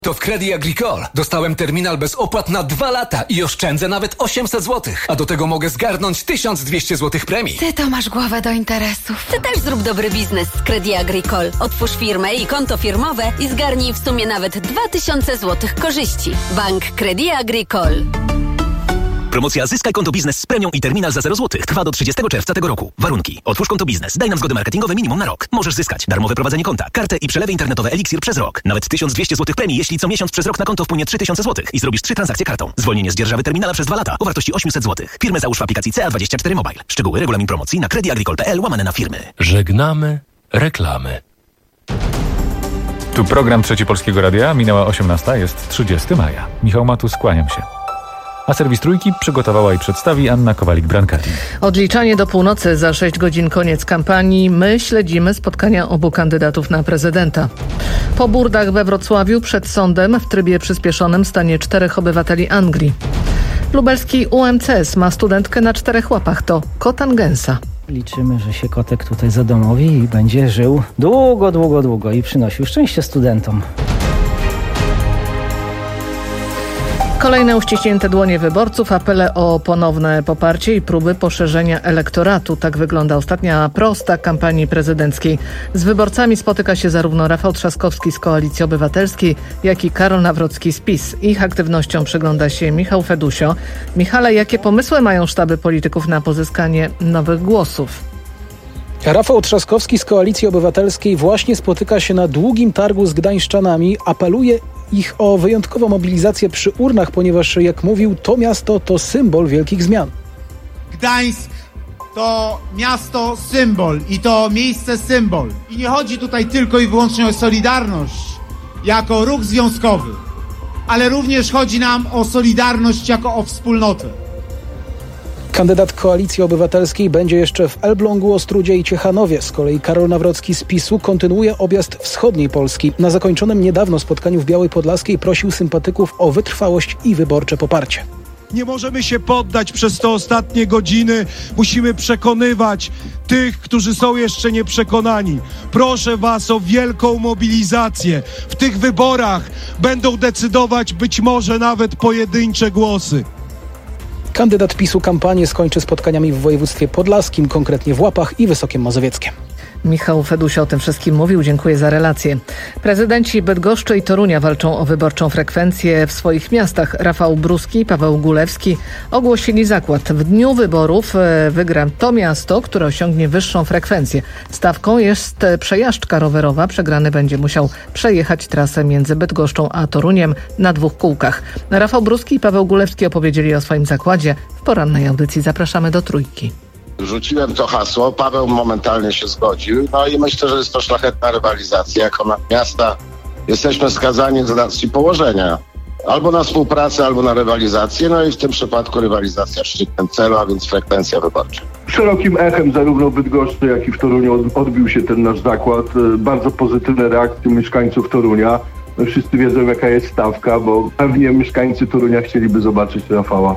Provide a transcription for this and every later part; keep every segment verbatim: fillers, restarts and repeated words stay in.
To w Crédit Agricole dostałem terminal bez opłat na dwa lata i oszczędzę nawet osiemset złotych, a do tego mogę zgarnąć tysiąc dwieście złotych premii. Ty to masz głowę do interesów. Ty też zrób dobry biznes z Crédit Agricole. Otwórz firmę i konto firmowe i zgarnij w sumie nawet dwa tysiące złotych korzyści. Bank Crédit Agricole. Promocja Zyskaj konto biznes z premią i terminal za zero złotych trwa do trzydziestego czerwca tego roku. Warunki. Otwórz konto biznes. Daj nam zgody marketingowe minimum na rok. Możesz zyskać darmowe prowadzenie konta, kartę i przelewy internetowe Eliksir przez rok. Nawet tysiąc dwieście złotych premii, jeśli co miesiąc przez rok na konto wpłynie trzy tysiące złotych i zrobisz trzy transakcje kartą. Zwolnienie z dzierżawy terminala przez dwa lata o wartości osiemset złotych. Firmę załóż w aplikacji C A dwadzieścia cztery Mobile. Szczegóły, regulamin promocji na creditagricole.pl łamane na firmy. Żegnamy reklamy. Tu program Trzeci Polskiego Radia. Minęła osiemnasta, jest trzydziestego maja. Michał Matus, kłaniam się. A serwis Trójki przygotowała i przedstawi Anna Kowalik-Brankati. Odliczanie do północy, za sześć godzin koniec kampanii. My śledzimy spotkania obu kandydatów na prezydenta. Po burdach we Wrocławiu przed sądem w trybie przyspieszonym stanie czterech obywateli Anglii. Lubelski U M C S ma studentkę na czterech łapach. To Kotan Gęsa. Liczymy, że się kotek tutaj zadomowi i będzie żył długo, długo, długo i przynosił szczęście studentom. Kolejne uściśnięte dłonie wyborców, apele o ponowne poparcie i próby poszerzenia elektoratu. Tak wygląda ostatnia prosta kampanii prezydenckiej. Z wyborcami spotyka się zarówno Rafał Trzaskowski z Koalicji Obywatelskiej, jak i Karol Nawrocki z PiS. Ich aktywnością przygląda się Michał Fedusio. Michale, jakie pomysły mają sztaby polityków na pozyskanie nowych głosów? Rafał Trzaskowski z Koalicji Obywatelskiej właśnie spotyka się na długim targu z gdańszczanami. Apeluje ich o wyjątkową mobilizację przy urnach, ponieważ, jak mówił, to miasto to symbol wielkich zmian. Gdańsk to miasto symbol i to miejsce symbol. I nie chodzi tutaj tylko i wyłącznie o Solidarność jako ruch związkowy, ale również chodzi nam o Solidarność jako o wspólnotę. Kandydat Koalicji Obywatelskiej będzie jeszcze w Elblągu, Ostródzie i Ciechanowie. Z kolei Karol Nawrocki z PiSu kontynuuje objazd wschodniej Polski. Na zakończonym niedawno spotkaniu w Białej Podlaskiej prosił sympatyków o wytrwałość i wyborcze poparcie. Nie możemy się poddać przez te ostatnie godziny. Musimy przekonywać tych, którzy są jeszcze nieprzekonani. Proszę was o wielką mobilizację. W tych wyborach będą decydować być może nawet pojedyncze głosy. Kandydat PiSu kampanię skończy spotkaniami w województwie podlaskim, konkretnie w Łapach i Wysokiem Mazowieckiem. Michał Fedusio o tym wszystkim mówił. Dziękuję za relację. Prezydenci Bydgoszczy i Torunia walczą o wyborczą frekwencję w swoich miastach. Rafał Bruski i Paweł Gulewski ogłosili zakład. W dniu wyborów wygra to miasto, które osiągnie wyższą frekwencję. Stawką jest przejażdżka rowerowa. Przegrany będzie musiał przejechać trasę między Bydgoszczą a Toruniem na dwóch kółkach. Rafał Bruski i Paweł Gulewski opowiedzieli o swoim zakładzie. W porannej audycji zapraszamy do Trójki. Rzuciłem to hasło, Paweł momentalnie się zgodził, no i myślę, że jest to szlachetna rywalizacja. Jako na miasta jesteśmy skazani z racji położenia albo na współpracę, albo na rywalizację, no i w tym przypadku rywalizacja w szczytnym celu, a więc frekwencja wyborcza. Szerokim echem zarówno w Bydgoszczy, jak i w Toruniu odbił się ten nasz zakład. Bardzo pozytywne reakcje mieszkańców Torunia. No wszyscy wiedzą, jaka jest stawka, bo pewnie mieszkańcy Torunia chcieliby zobaczyć Rafała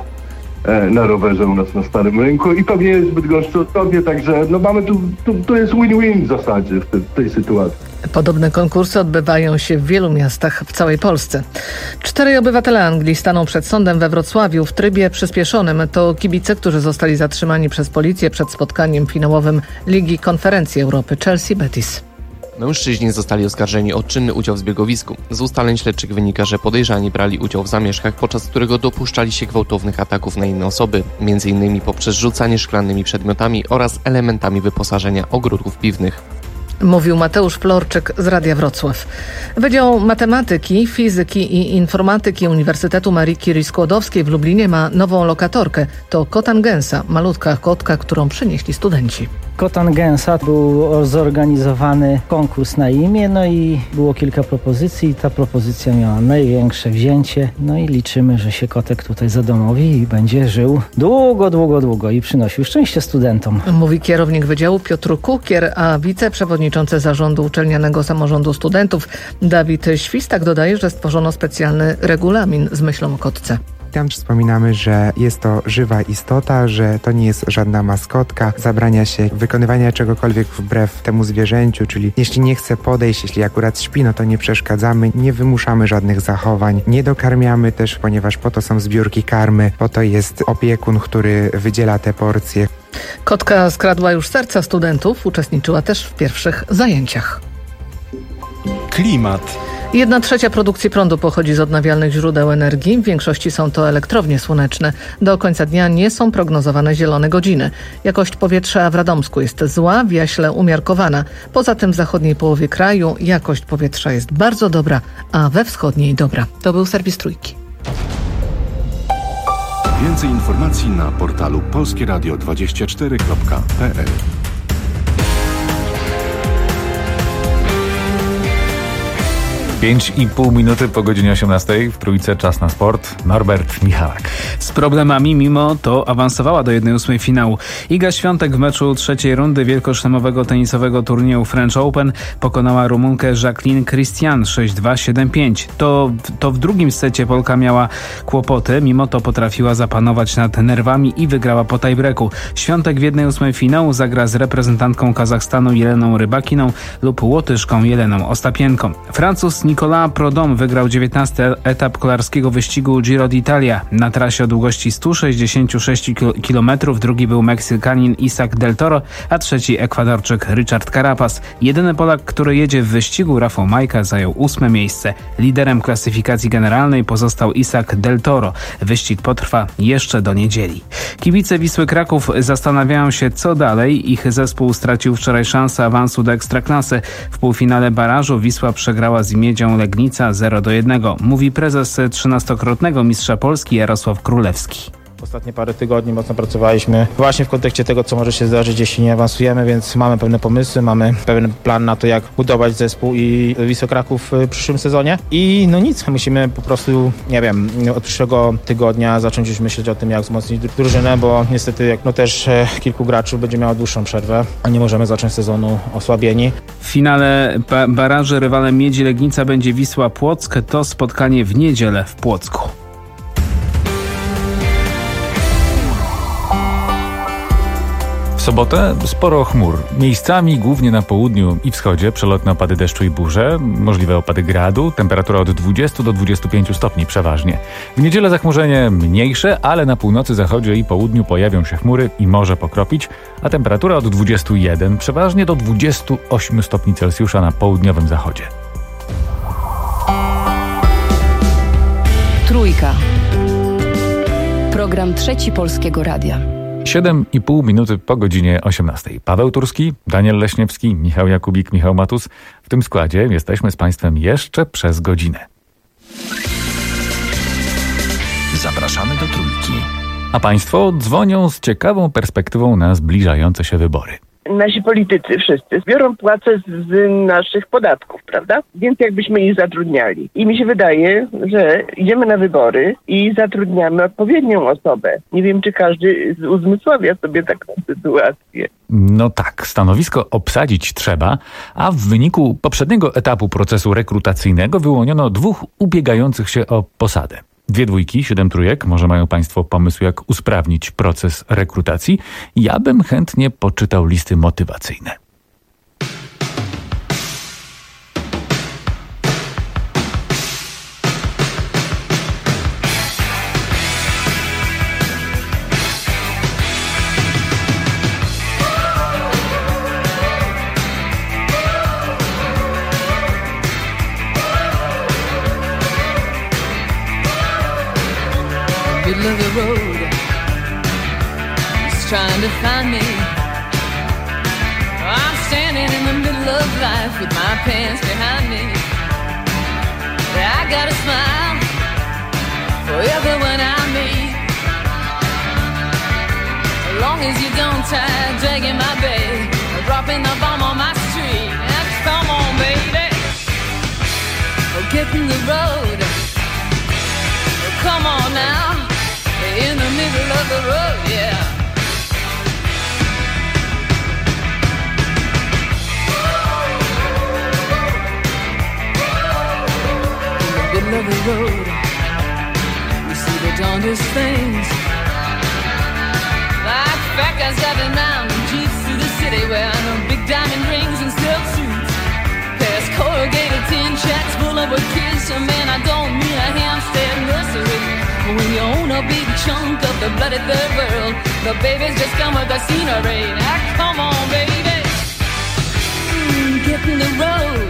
na rowerze u nas na Starym Rynku i pewnie jest Bydgoszczy odtobie, także no mamy tu, tu, tu jest win-win w zasadzie w, te, w tej sytuacji. Podobne konkursy odbywają się w wielu miastach w całej Polsce. Czterej obywatele Anglii staną przed sądem we Wrocławiu w trybie przyspieszonym. To kibice, którzy zostali zatrzymani przez policję przed spotkaniem finałowym Ligi Konferencji Europy Chelsea-Betis. Mężczyźni zostali oskarżeni o czynny udział w zbiegowisku. Z ustaleń śledczych wynika, że podejrzani brali udział w zamieszkach, podczas którego dopuszczali się gwałtownych ataków na inne osoby, między innymi poprzez rzucanie szklanymi przedmiotami oraz elementami wyposażenia ogródków piwnych. Mówił Mateusz Florczyk z Radia Wrocław. Wydział Matematyki, Fizyki i Informatyki Uniwersytetu Marii Curie Skłodowskiej w Lublinie ma nową lokatorkę. To Kotan Gęsa, malutka kotka, którą przynieśli studenci. Kotan Gęsa, był zorganizowany konkurs na imię, no i było kilka propozycji. Ta propozycja miała największe wzięcie, no i liczymy, że się kotek tutaj zadomowi i będzie żył długo, długo, długo i przynosił szczęście studentom. Mówi kierownik Wydziału Piotr Kukier, a wiceprzewodniczący Zarządu Uczelnianego Samorządu Studentów Dawid Świstak dodaje, że stworzono specjalny regulamin z myślą o kotce. tam wspominamy, że jest to żywa istota, że to nie jest żadna maskotka, zabrania się wykonywania czegokolwiek wbrew temu zwierzęciu, czyli jeśli nie chce podejść, jeśli akurat śpi, no to nie przeszkadzamy, nie wymuszamy żadnych zachowań, nie dokarmiamy też, ponieważ po to są zbiórki karmy, po to jest opiekun, który wydziela te porcje. Kotka skradła już serca studentów, uczestniczyła też w pierwszych zajęciach. Klimat. Jedna trzecia produkcji prądu pochodzi z odnawialnych źródeł energii. W większości są to elektrownie słoneczne. Do końca dnia nie są prognozowane zielone godziny. Jakość powietrza w Radomsku jest zła, w Jaśle umiarkowana. Poza tym w zachodniej połowie kraju jakość powietrza jest bardzo dobra, a we wschodniej dobra. To był serwis Trójki. Więcej informacji na portalu polskie radio dwadzieścia cztery kropka p l. Pięć i pół minuty po godzinie osiemnastej w Trójce, czas na sport. Norbert Michalak. Z problemami mimo to awansowała do jednej ósmej finału. Iga Świątek w meczu trzeciej rundy wielkoszlemowego tenisowego turnieju French Open pokonała Rumunkę Jacqueline Christian sześć dwa siedem pięć. To, to w drugim secie Polka miała kłopoty, mimo to potrafiła zapanować nad nerwami i wygrała po tiebreaku. Świątek w jednej ósmej finału zagra z reprezentantką Kazachstanu Jeleną Rybakiną lub Łotyszką Jeleną Ostapienką. Francuz Nicolas Prudhomme wygrał dziewiętnasty etap kolarskiego wyścigu Giro d'Italia. Na trasie o długości sto sześćdziesiąt sześć kilometrów drugi był Meksykanin Isaac Del Toro, a trzeci Ekwadorczyk Richard Carapaz. Jedyny Polak, który jedzie w wyścigu, Rafał Majka, zajął ósme miejsce. Liderem klasyfikacji generalnej pozostał Isaac Del Toro. Wyścig potrwa jeszcze do niedzieli. Kibice Wisły Kraków zastanawiają się, co dalej. Ich zespół stracił wczoraj szansę awansu do Ekstraklasy. W półfinale barażu Wisła przegrała z Miedzią Legnica zero do jednego, mówi prezes trzynastokrotnego mistrza Polski Jarosław Królewski. Ostatnie parę tygodni mocno pracowaliśmy właśnie w kontekście tego, co może się zdarzyć, jeśli nie awansujemy, więc mamy pewne pomysły, mamy pewien plan na to, jak budować zespół i Wisłę Kraków w przyszłym sezonie. I no nic, musimy po prostu, nie wiem, od przyszłego tygodnia zacząć już myśleć o tym, jak wzmocnić drużynę, bo niestety jak no też kilku graczy będzie miało dłuższą przerwę, a nie możemy zacząć sezonu osłabieni. W finale ba- baraży rywalem Miedzi Legnica będzie Wisła Płock. To spotkanie w niedzielę w Płocku. W sobotę sporo chmur. Miejscami, głównie na południu i wschodzie, przelotne opady deszczu i burze, możliwe opady gradu, temperatura od dwudziestu do dwudziestu pięciu stopni przeważnie. W niedzielę zachmurzenie mniejsze, ale na północy, zachodzie i południu pojawią się chmury i może pokropić, a temperatura od dwudziestu jeden przeważnie do dwudziestu ośmiu stopni Celsjusza na południowym zachodzie. Trójka. Program Trzeci Polskiego Radia. Siedem i pół minuty po godzinie osiemnastej. Paweł Turski, Daniel Leśniewski, Michał Jakubik, Michał Matus. W tym składzie jesteśmy z Państwem jeszcze przez godzinę. Zapraszamy do Trójki. A Państwo dzwonią z ciekawą perspektywą na zbliżające się wybory. Nasi politycy wszyscy biorą płacę z naszych podatków, prawda? Więc jakbyśmy ich zatrudniali. I mi się wydaje, że idziemy na wybory i zatrudniamy odpowiednią osobę. Nie wiem, czy każdy uzmysławia sobie taką sytuację. No tak, stanowisko obsadzić trzeba, a w wyniku poprzedniego etapu procesu rekrutacyjnego wyłoniono dwóch ubiegających się o posadę. Dwie dwójki, siedem trójek. Może mają Państwo pomysł, jak usprawnić proces rekrutacji? Ja bym chętnie poczytał listy motywacyjne. Middle of the road, he's trying to find me. I'm standing in the middle of life with my pants behind me. I got a smile for everyone I meet, as long as you don't try dragging my bag or dropping the bomb on my street. Now, come on, baby, oh, get in the road. Oh, come on now. In the middle of the road, yeah. In the middle of the road, you see the jaundice things. Like fat guys driving round in jeeps through the city, wearing big diamond rings and silk suits. Past corrugated tin shacks full of kids. So man, I don't mean a Hampstead nursery. When you own a big chunk of the bloody third world, the babies just come with the scenery. Now come on, baby, mm, get in the road.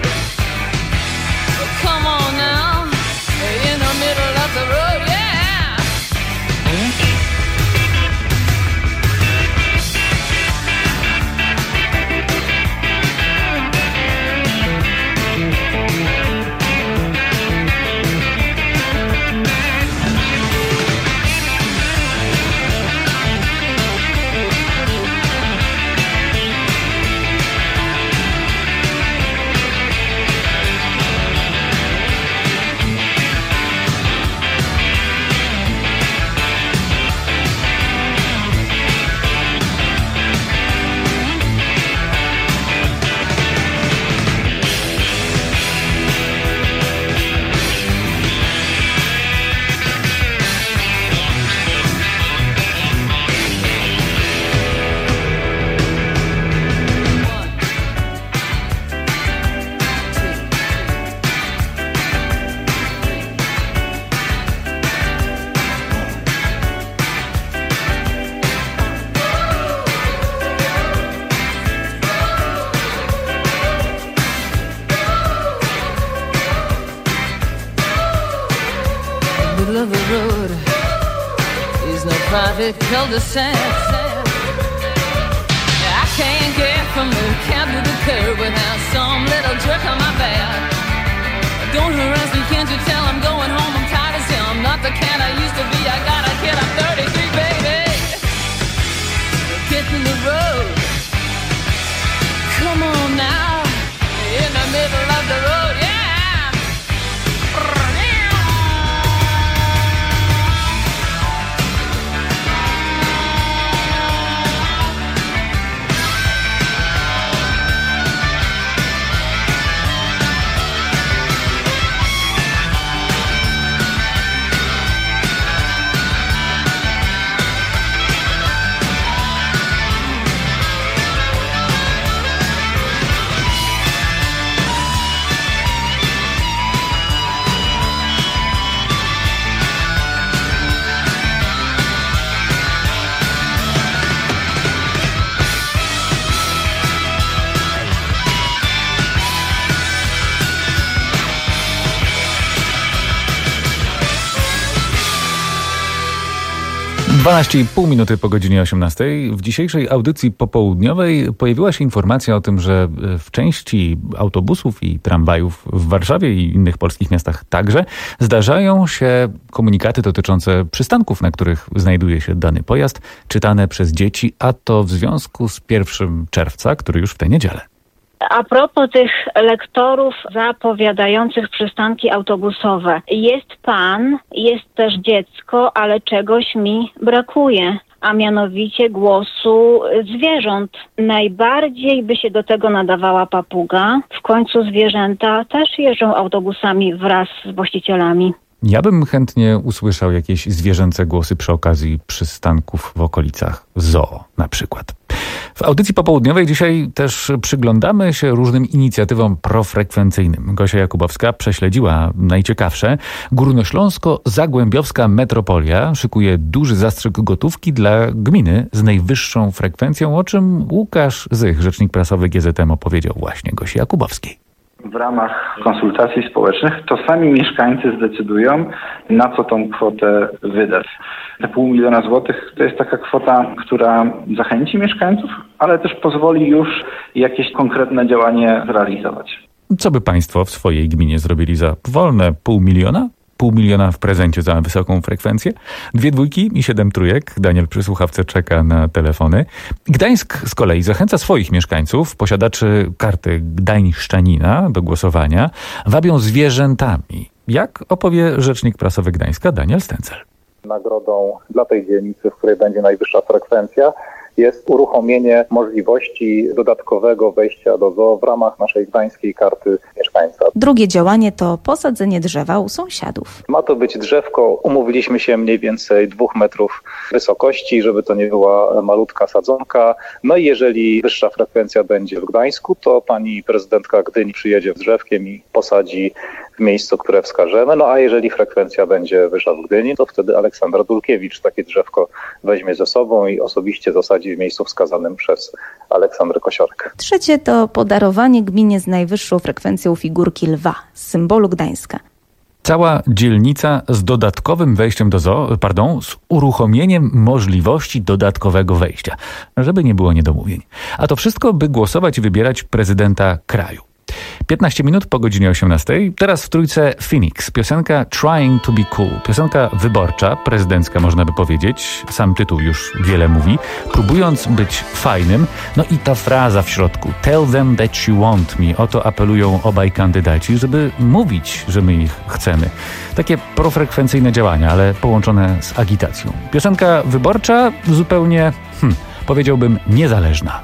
Come on now, in the middle of the road, yeah. Of the road is no private cul-de-sac. I can't get from the cab to the curb without some little jerk on my back. Don't harass me, can't you tell I'm going home? I'm tired as hell. I'm not the cat I used to be. I got a kid, I'm thirty-three, baby. Get in the road. Come on now, in the middle of the road, yeah. dwanaście i pół minuty po godzinie osiemnastej. W dzisiejszej audycji popołudniowej pojawiła się informacja o tym, że w części autobusów i tramwajów w Warszawie i innych polskich miastach także zdarzają się komunikaty dotyczące przystanków, na których znajduje się dany pojazd, czytane przez dzieci, a to w związku z pierwszym czerwca, który już w tę niedzielę. A propos tych lektorów zapowiadających przystanki autobusowe. Jest pan, jest też dziecko, ale czegoś mi brakuje, a mianowicie głosu zwierząt. Najbardziej by się do tego nadawała papuga. W końcu zwierzęta też jeżdżą autobusami wraz z właścicielami. Ja bym chętnie usłyszał jakieś zwierzęce głosy przy okazji przystanków w okolicach zoo na przykład. W audycji popołudniowej dzisiaj też przyglądamy się różnym inicjatywom profrekwencyjnym. Gosia Jakubowska prześledziła najciekawsze. Górnośląsko-Zagłębiowska Metropolia szykuje duży zastrzyk gotówki dla gminy z najwyższą frekwencją, o czym Łukasz Zych, rzecznik prasowy G Z M, opowiedział właśnie Gosi Jakubowskiej. W ramach konsultacji społecznych to sami mieszkańcy zdecydują, na co tą kwotę wydać. Te pół miliona złotych to jest taka kwota, która zachęci mieszkańców, ale też pozwoli już jakieś konkretne działanie zrealizować. Co by państwo w swojej gminie zrobili za wolne pół miliona? Pół miliona w prezencie za wysoką frekwencję. Dwie dwójki i siedem trójek. Daniel przy słuchawce czeka na telefony. Gdańsk z kolei zachęca swoich mieszkańców, posiadaczy karty gdańszczanina do głosowania, wabią zwierzętami. Jak opowie rzecznik prasowy Gdańska Daniel Stęcel. Nagrodą dla tej dzielnicy, w której będzie najwyższa frekwencja, jest uruchomienie możliwości dodatkowego wejścia do zoo w ramach naszej gdańskiej karty mieszkańca. Drugie działanie to posadzenie drzewa u sąsiadów. Ma to być drzewko, umówiliśmy się mniej więcej dwóch metrów wysokości, żeby to nie była malutka sadzonka. No i jeżeli wyższa frekwencja będzie w Gdańsku, to pani prezydentka Gdyni przyjedzie z drzewkiem i posadzi w miejscu, które wskażemy. No a jeżeli frekwencja będzie wyższa w Gdyni, to wtedy Aleksandra Dulkiewicz takie drzewko weźmie ze sobą i osobiście zasadzi w miejscu wskazanym przez Aleksandrę Kosiorek. Trzecie to podarowanie gminie z najwyższą frekwencją figurki lwa, symbolu Gdańska. Cała dzielnica z dodatkowym wejściem do zoo, pardon, z uruchomieniem możliwości dodatkowego wejścia, żeby nie było niedomówień. A to wszystko, by głosować i wybierać prezydenta kraju. piętnaście minut po godzinie osiemnastej. Teraz w trójce Phoenix. Piosenka Trying to be Cool. Piosenka wyborcza, prezydencka można by powiedzieć. Sam tytuł już wiele mówi. Próbując być fajnym. No i ta fraza w środku. Tell them that you want me. O to apelują obaj kandydaci, żeby mówić, że my ich chcemy. Takie profrekwencyjne działania, ale połączone z agitacją. Piosenka wyborcza zupełnie, hmm, powiedziałbym, niezależna.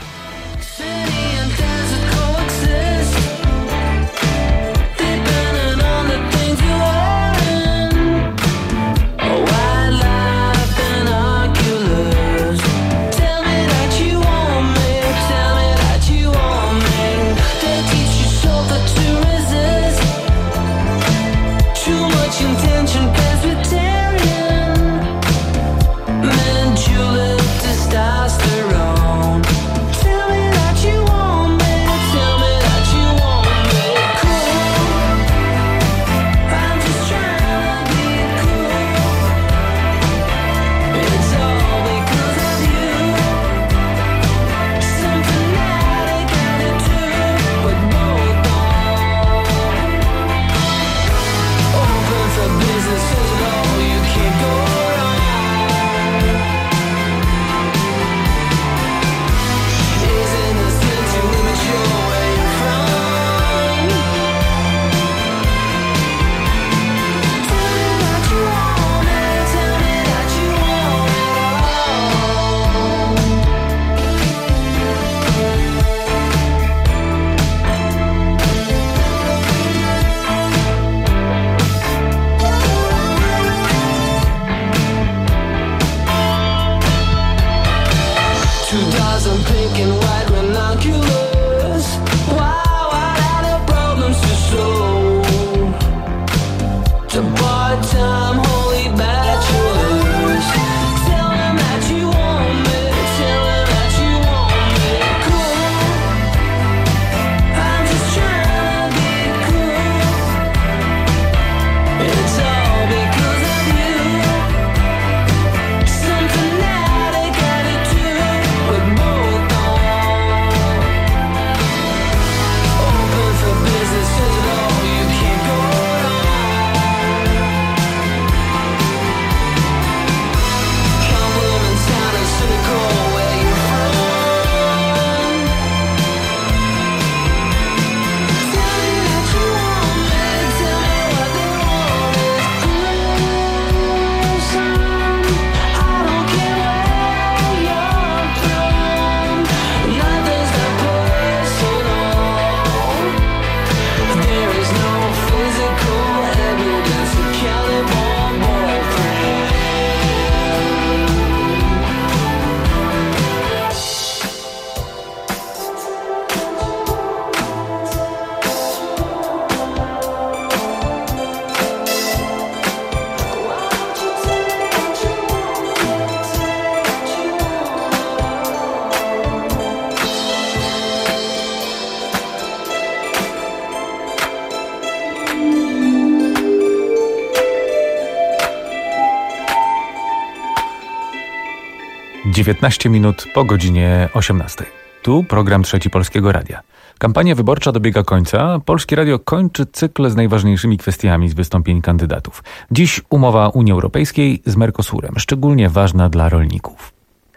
dziewiętnaście minut po godzinie osiemnastej. Tu program Trzeci Polskiego Radia. Kampania wyborcza dobiega końca. Polskie Radio kończy cykl z najważniejszymi kwestiami z wystąpień kandydatów. Dziś umowa Unii Europejskiej z Mercosurem, szczególnie ważna dla rolników.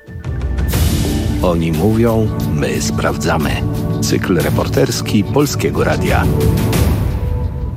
Oni mówią, my sprawdzamy. Cykl reporterski Polskiego Radia.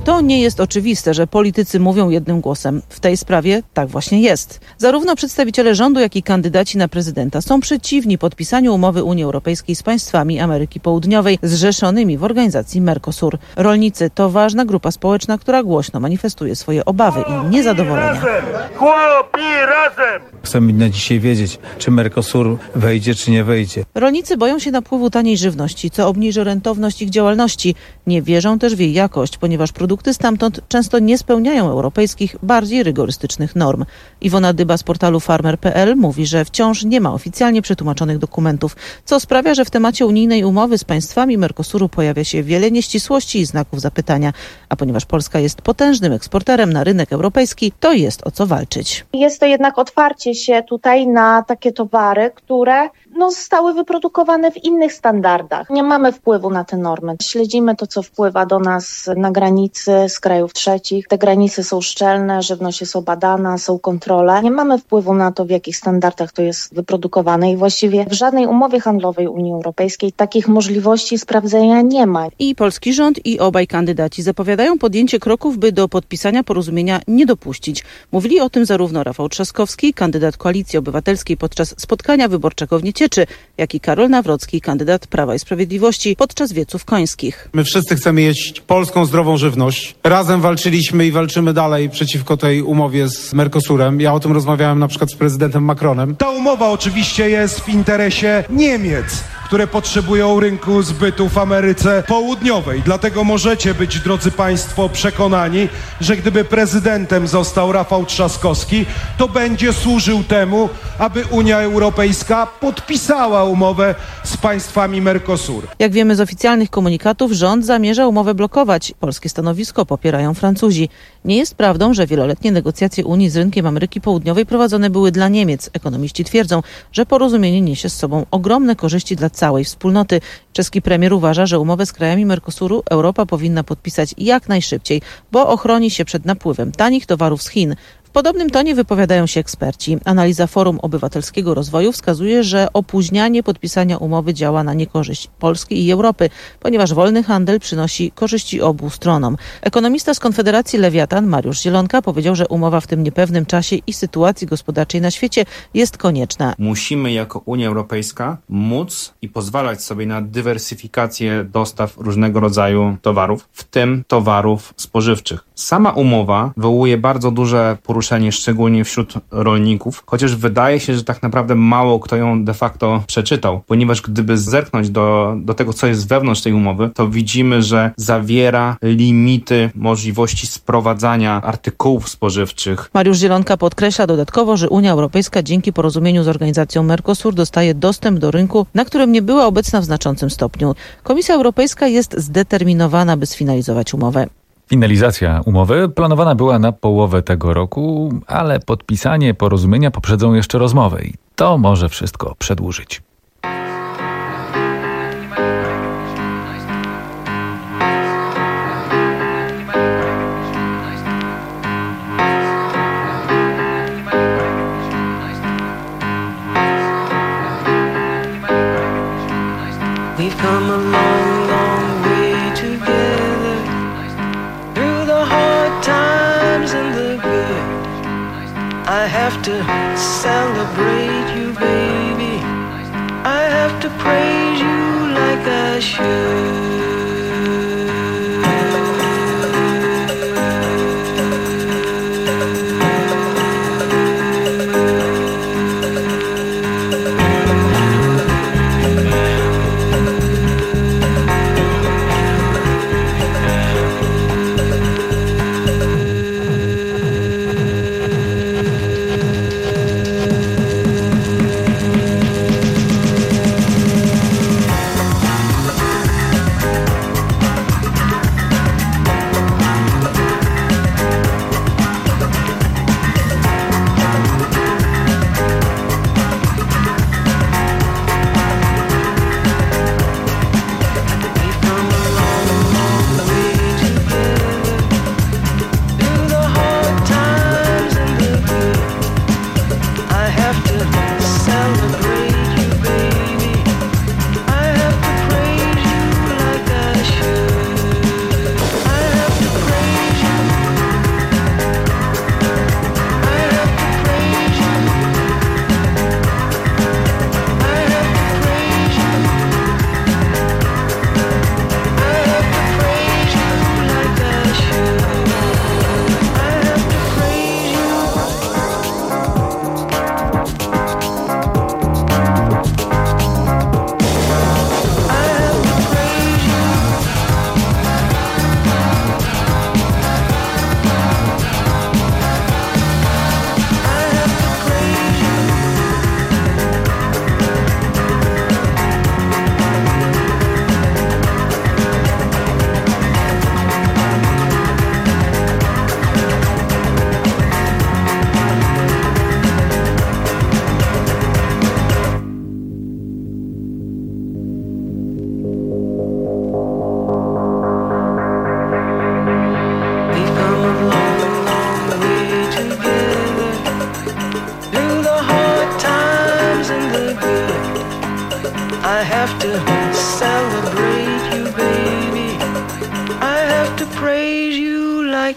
To nie jest oczywiste, że politycy mówią jednym głosem. W tej sprawie tak właśnie jest. Zarówno przedstawiciele rządu, jak i kandydaci na prezydenta są przeciwni podpisaniu umowy Unii Europejskiej z państwami Ameryki Południowej zrzeszonymi w organizacji Mercosur. Rolnicy to ważna grupa społeczna, która głośno manifestuje swoje obawy i niezadowolenia. Chłopi, razem! Chcemy na dzisiaj wiedzieć, czy Mercosur wejdzie, czy nie wejdzie. Rolnicy boją się napływu taniej żywności, co obniży rentowność ich działalności. Nie wierzą też w jej jakość, ponieważ produkty stamtąd często nie spełniają europejskich, bardziej rygorystycznych norm. Iwona Dyba z portalu farmer kropka p l mówi, że wciąż nie ma oficjalnie przetłumaczonych dokumentów, co sprawia, że w temacie unijnej umowy z państwami Mercosuru pojawia się wiele nieścisłości i znaków zapytania. A ponieważ Polska jest potężnym eksporterem na rynek europejski, to jest o co walczyć. Jest to jednak otwarcie się tutaj na takie towary, które no, zostały wyprodukowane w innych standardach. Nie mamy wpływu na te normy. Śledzimy to, co wpływa do nas na granicy z krajów trzecich. Te granice są szczelne, żywność jest obadana, są kontrole. Nie mamy wpływu na to, w jakich standardach to jest wyprodukowane i właściwie w żadnej umowie handlowej Unii Europejskiej takich możliwości sprawdzenia nie ma. I polski rząd, i obaj kandydaci zapowiadają podjęcie kroków, by do podpisania porozumienia nie dopuścić. Mówili o tym zarówno Rafał Trzaskowski, kandydat Koalicji Obywatelskiej podczas spotkania wyborczego w Niecieczy, jak i Karol Nawrocki, kandydat Prawa i Sprawiedliwości podczas wieców końskich. My wszyscy chcemy jeść polską, zdrową żywność. Razem walczyliśmy i walczymy dalej przeciwko tej umowie z Mercosurem. Ja o tym rozmawiałem na przykład z prezydentem Macronem. Ta umowa oczywiście jest w interesie Niemiec, które potrzebują rynku zbytu w Ameryce Południowej. Dlatego możecie być, drodzy Państwo, przekonani, że gdyby prezydentem został Rafał Trzaskowski, to będzie służył temu, aby Unia Europejska podpisała umowę z państwami Mercosur. Jak wiemy z oficjalnych komunikatów, rząd zamierza umowę blokować. Polskie stanowisko popierają Francuzi. Nie jest prawdą, że wieloletnie negocjacje Unii z rynkiem Ameryki Południowej prowadzone były dla Niemiec. Ekonomiści twierdzą, że porozumienie niesie z sobą ogromne korzyści dla całej wspólnoty. Czeski premier uważa, że umowę z krajami Mercosuru Europa powinna podpisać jak najszybciej, bo ochroni się przed napływem tanich towarów z Chin. W podobnym tonie wypowiadają się eksperci. Analiza Forum Obywatelskiego Rozwoju wskazuje, że opóźnianie podpisania umowy działa na niekorzyść Polski i Europy, ponieważ wolny handel przynosi korzyści obu stronom. Ekonomista z Konfederacji Lewiatan Mariusz Zielonka powiedział, że umowa w tym niepewnym czasie i sytuacji gospodarczej na świecie jest konieczna. Musimy jako Unia Europejska móc i pozwalać sobie na dywersyfikację dostaw różnego rodzaju towarów, w tym towarów spożywczych. Sama umowa wywołuje bardzo duże poruszenie, szczególnie wśród rolników, chociaż wydaje się, że tak naprawdę mało kto ją de facto przeczytał, ponieważ gdyby zerknąć do, do tego, co jest wewnątrz tej umowy, to widzimy, że zawiera limity możliwości sprowadzania artykułów spożywczych. Mariusz Zielonka podkreśla dodatkowo, że Unia Europejska dzięki porozumieniu z organizacją Mercosur dostaje dostęp do rynku, na którym nie była obecna w znaczącym stopniu. Komisja Europejska jest zdeterminowana, by sfinalizować umowę. Finalizacja umowy planowana była na połowę tego roku, ale podpisanie porozumienia poprzedzą jeszcze rozmowy i to może wszystko przedłużyć. We've come a long, long way together, through the hard times and the good. I have to celebrate you, baby. I have to praise you like I should.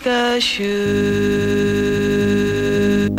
like I should.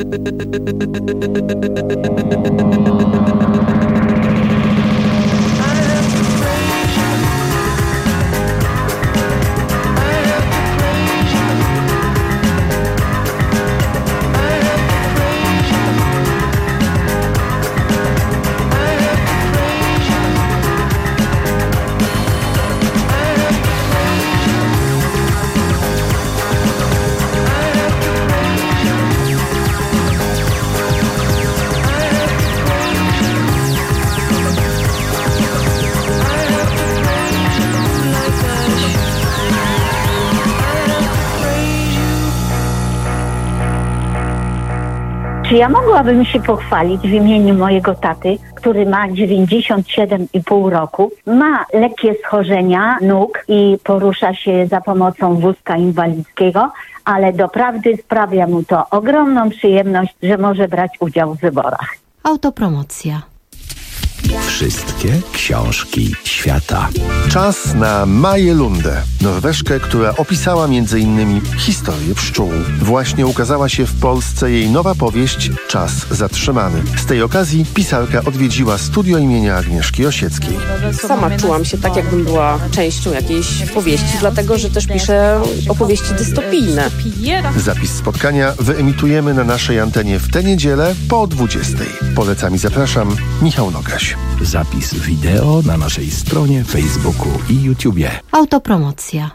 Czy ja mogłabym się pochwalić w imieniu mojego taty, który ma dziewięćdziesiąt siedem i pół roku, ma lekkie schorzenia nóg i porusza się za pomocą wózka inwalidzkiego, ale doprawdy sprawia mu to ogromną przyjemność, że może brać udział w wyborach. Autopromocja. Wszystkie książki świata. Czas na Maję Lundę, Norweżkę, która opisała między innymi historię pszczół. Właśnie ukazała się w Polsce jej nowa powieść Czas zatrzymany. Z tej okazji pisarka odwiedziła studio imienia Agnieszki Osieckiej. Sama czułam się tak, jakbym była częścią jakiejś powieści, dlatego że też piszę opowieści dystopijne. Zapis spotkania wyemitujemy na naszej antenie w tę niedzielę po dwudziestej. Polecam i zapraszam, Michał Nogaś. Zapis wideo na naszej stronie, Facebooku i YouTubie. Autopromocja.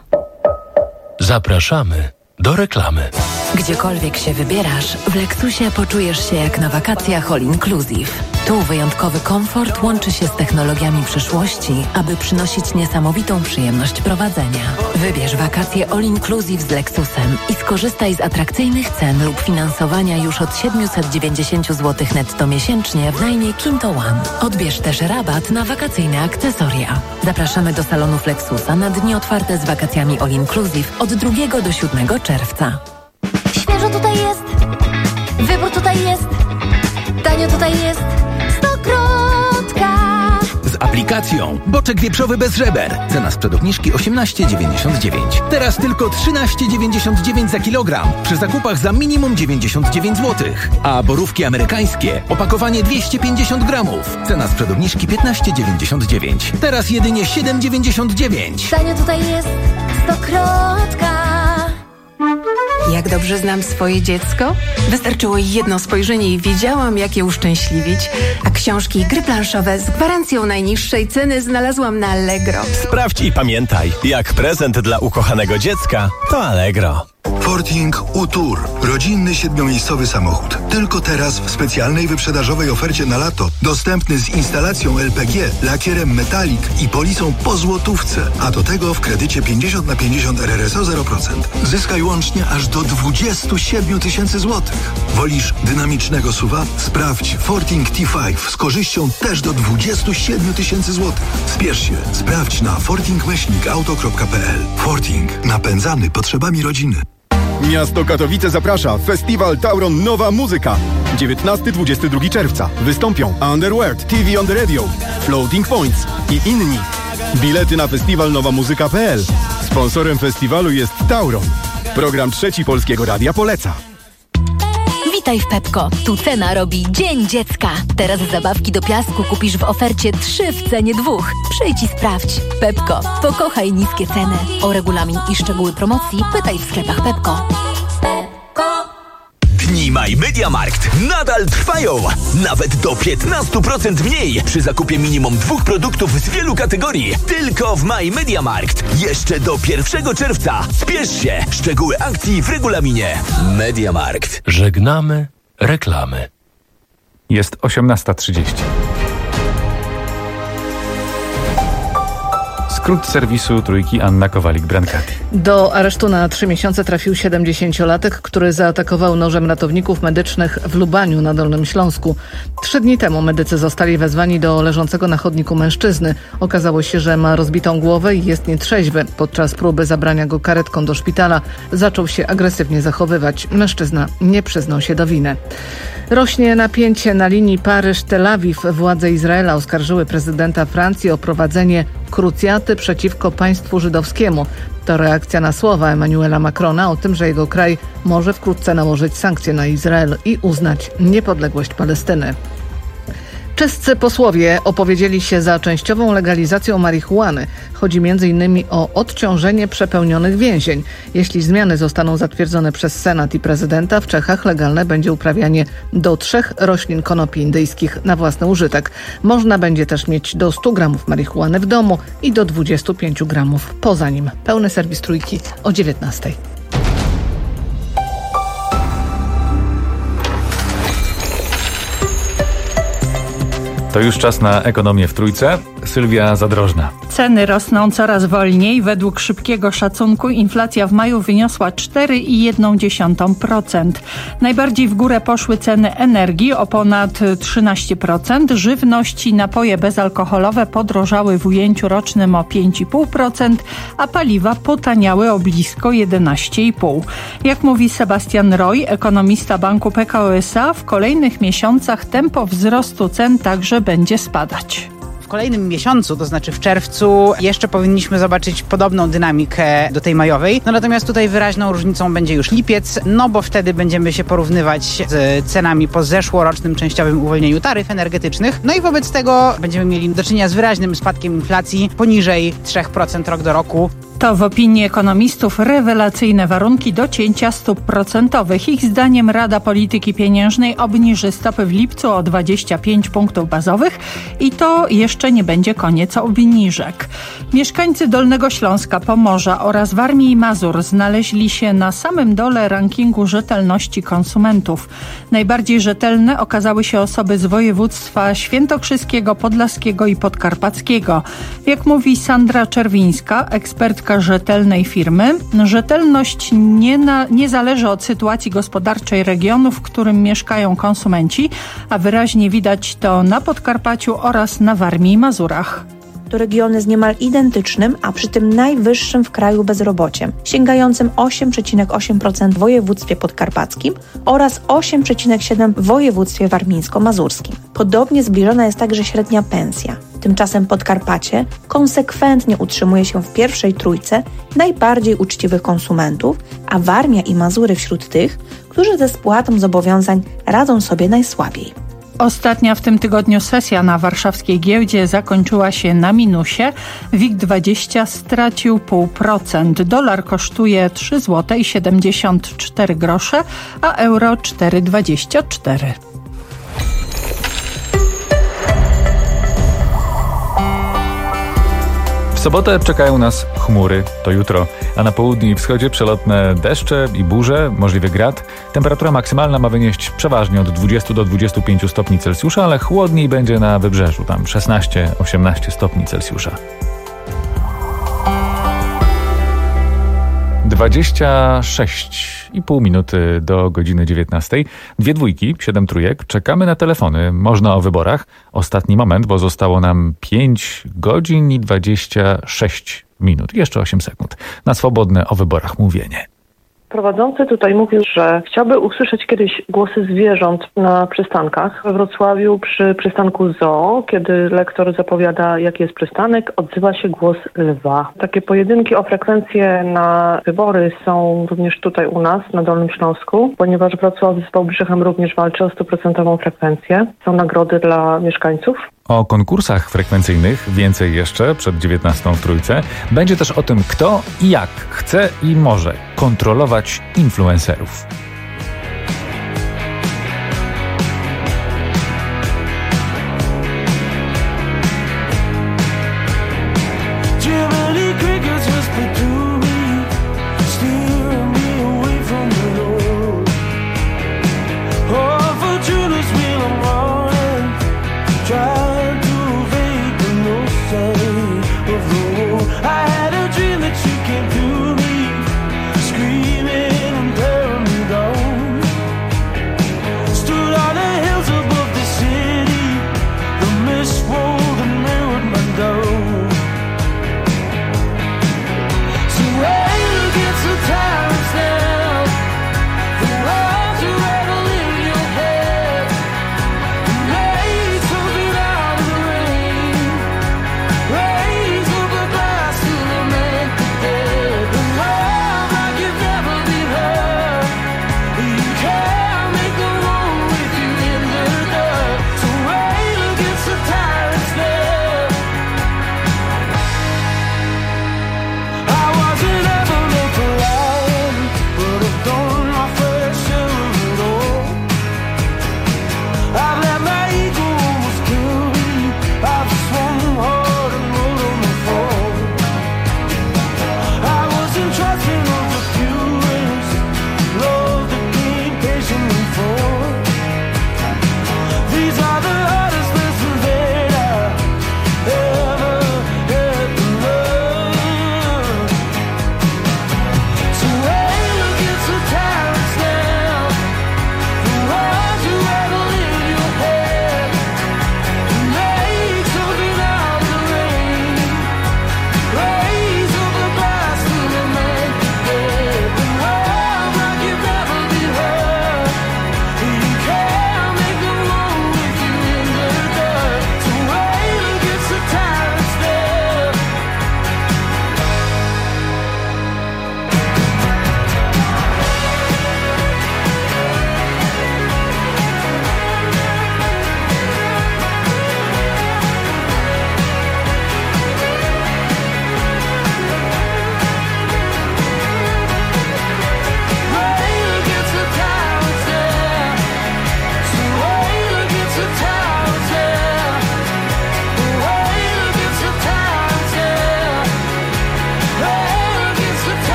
Zapraszamy do reklamy. Gdziekolwiek się wybierasz, w Lexusie poczujesz się jak na wakacjach all inclusive. Tu wyjątkowy komfort łączy się z technologiami przyszłości, aby przynosić niesamowitą przyjemność prowadzenia. Wybierz wakacje all inclusive z Lexusem i skorzystaj z atrakcyjnych cen lub finansowania już od siedemset dziewięćdziesiąt złotych netto miesięcznie w najmie Kinto One. Odbierz też rabat na wakacyjne akcesoria. Zapraszamy do salonów Lexusa na dni otwarte z wakacjami all inclusive od drugiego do siódmego czerwca. Świeżo tutaj jest, wybór tutaj jest, tanio tutaj jest, Stokrotka. Z aplikacją Boczek wieprzowy bez żeber. Cena sprzed obniżki osiemnaście dziewięćdziesiąt dziewięć. Teraz tylko trzynaście dziewięćdziesiąt dziewięć za kilogram. Przy zakupach za minimum dziewięćdziesiąt dziewięć złotych. A borówki amerykańskie. Opakowanie dwieście pięćdziesiąt gramów. Cena sprzed obniżki piętnaście dziewięćdziesiąt dziewięć. Teraz jedynie siedem dziewięćdziesiąt dziewięć. Tanio tutaj jest, Stokrotka. Jak dobrze znam swoje dziecko? Wystarczyło jedno spojrzenie i wiedziałam, jak je uszczęśliwić. A książki i gry planszowe z gwarancją najniższej ceny znalazłam na Allegro. Sprawdź i pamiętaj, jak prezent dla ukochanego dziecka to Allegro. Forting U-Tour. Rodzinny siedmiomiejscowy samochód. Tylko teraz w specjalnej wyprzedażowej ofercie na lato. Dostępny z instalacją L P G, lakierem metalik i polisą po złotówce. A do tego w kredycie pięćdziesiąt na pięćdziesiąt R R S O zero procent. Zyskaj łącznie aż do dwadzieścia siedem tysięcy złotych. Wolisz dynamicznego S U V-a? Sprawdź Forting T pięć z korzyścią też do dwadzieścia siedem tysięcy złotych. Spiesz się. Sprawdź na forting myślnik auto kropka p l. Forting. Napędzany potrzebami rodziny. Miasto Katowice zaprasza. Festiwal Tauron Nowa Muzyka. dziewiętnastego do dwudziestego drugiego czerwca. Wystąpią Underworld, T V on the Radio, Floating Points i inni. Bilety na festiwal nowa muzyka kropka p l. Sponsorem festiwalu jest Tauron. Program Trzeci Polskiego Radia poleca. Witaj w Pepko. Tu cena robi Dzień Dziecka. Teraz zabawki do piasku kupisz w ofercie trzy w cenie dwóch. Przyjdź i sprawdź. Pepko. Pokochaj niskie ceny. O regulamin i szczegóły promocji pytaj w sklepach Pepko. Dni My Media Markt nadal trwają. Nawet do piętnaście procent mniej przy zakupie minimum dwóch produktów z wielu kategorii. Tylko w My Media Markt. Jeszcze do pierwszego czerwca. Spiesz się. Szczegóły akcji w regulaminie. Media Markt. Żegnamy reklamy. Jest osiemnasta trzydzieści. Skrót serwisu Trójki, Anna Kowalik-Brankati. Do aresztu na trzy miesiące trafił siedemdziesięciolatek, który zaatakował nożem ratowników medycznych w Lubaniu na Dolnym Śląsku. Trzy dni temu medycy zostali wezwani do leżącego na chodniku mężczyzny. Okazało się, że ma rozbitą głowę i jest nietrzeźwy. Podczas próby zabrania go karetką do szpitala zaczął się agresywnie zachowywać. Mężczyzna nie przyznał się do winy. Rośnie napięcie na linii Paryż-Tel Awiw. Władze Izraela oskarżyły prezydenta Francji o prowadzenie krucjaty przeciwko państwu żydowskiemu. To reakcja na słowa Emmanuela Macrona o tym, że jego kraj może wkrótce nałożyć sankcje na Izrael i uznać niepodległość Palestyny. Czescy posłowie opowiedzieli się za częściową legalizacją marihuany. Chodzi między innymi o odciążenie przepełnionych więzień. Jeśli zmiany zostaną zatwierdzone przez Senat i prezydenta, w Czechach legalne będzie uprawianie do trzech roślin konopi indyjskich na własny użytek. Można będzie też mieć do stu gramów marihuany w domu i do dwudziestu pięciu gramów poza nim. Pełny serwis Trójki o dziewiętnastej. To już czas na ekonomię w Trójce. Sylwia Zadrożna. Ceny rosną coraz wolniej. Według szybkiego szacunku inflacja w maju wyniosła cztery i jedną dziesiątą procent. Najbardziej w górę poszły ceny energii o ponad trzynaście procent. Żywność i napoje bezalkoholowe podrożały w ujęciu rocznym o pięć i pół procent, a paliwa potaniały o blisko jedenaście i pół procent. Jak mówi Sebastian Roy, ekonomista banku P K O S A, w kolejnych miesiącach tempo wzrostu cen także będzie spadać. W kolejnym miesiącu, to znaczy w czerwcu, jeszcze powinniśmy zobaczyć podobną dynamikę do tej majowej. No natomiast tutaj wyraźną różnicą będzie już lipiec, no bo wtedy będziemy się porównywać z cenami po zeszłorocznym częściowym uwolnieniu taryf energetycznych. No i wobec tego będziemy mieli do czynienia z wyraźnym spadkiem inflacji poniżej trzy procent rok do roku. To w opinii ekonomistów rewelacyjne warunki do cięcia stóp procentowych. Ich zdaniem Rada Polityki Pieniężnej obniży stopy w lipcu o dwadzieścia pięć punktów bazowych i to jeszcze nie będzie koniec obniżek. Mieszkańcy Dolnego Śląska, Pomorza oraz Warmii i Mazur znaleźli się na samym dole rankingu rzetelności konsumentów. Najbardziej rzetelne okazały się osoby z województwa świętokrzyskiego, podlaskiego i podkarpackiego. Jak mówi Sandra Czerwińska, ekspertka rzetelnej firmy, rzetelność nie, na, nie zależy od sytuacji gospodarczej regionu, w którym mieszkają konsumenci, a wyraźnie widać to na Podkarpaciu oraz na Warmii i Mazurach. To regiony z niemal identycznym, a przy tym najwyższym w kraju bezrobociem, sięgającym osiem przecinek osiem procent w województwie podkarpackim oraz osiem przecinek siedem procent w województwie warmińsko-mazurskim. Podobnie zbliżona jest także średnia pensja. Tymczasem Podkarpacie konsekwentnie utrzymuje się w pierwszej trójce najbardziej uczciwych konsumentów, a Warmia i Mazury wśród tych, którzy ze spłatą zobowiązań radzą sobie najsłabiej. Ostatnia w tym tygodniu sesja na warszawskiej giełdzie zakończyła się na minusie. WIG dwadzieścia stracił pół procent. Dolar kosztuje trzy złote i siedemdziesiąt cztery grosze, a euro cztery dwadzieścia cztery. W sobotę czekają nas chmury, to jutro, a na południu i wschodzie przelotne deszcze i burze, możliwy grad. Temperatura maksymalna ma wynieść przeważnie od dwudziestu do dwudziestu pięciu stopni Celsjusza, ale chłodniej będzie na wybrzeżu, tam szesnaście osiemnaście stopni Celsjusza. dwadzieścia sześć i pół minuty do godziny dziewiętnastej. Dwie dwójki, siedem trójek. Czekamy na telefony. Można o wyborach. Ostatni moment, bo zostało nam pięć godzin i dwadzieścia sześć minut. Jeszcze osiem sekund. Na swobodne o wyborach mówienie. Prowadzący tutaj mówił, że chciałby usłyszeć kiedyś głosy zwierząt na przystankach. We Wrocławiu przy przystanku Zoo, kiedy lektor zapowiada, jaki jest przystanek, odzywa się głos lwa. Takie pojedynki o frekwencję na wybory są również tutaj u nas, na Dolnym Śląsku, ponieważ Wrocław z Wałbrzychem również walczy o stuprocentową frekwencję. Są nagrody dla mieszkańców. O konkursach frekwencyjnych więcej jeszcze przed dziewiętnastą w Trójce. Będzie też o tym, kto i jak chce i może kontrolować influencerów. Screaming and tearing me down.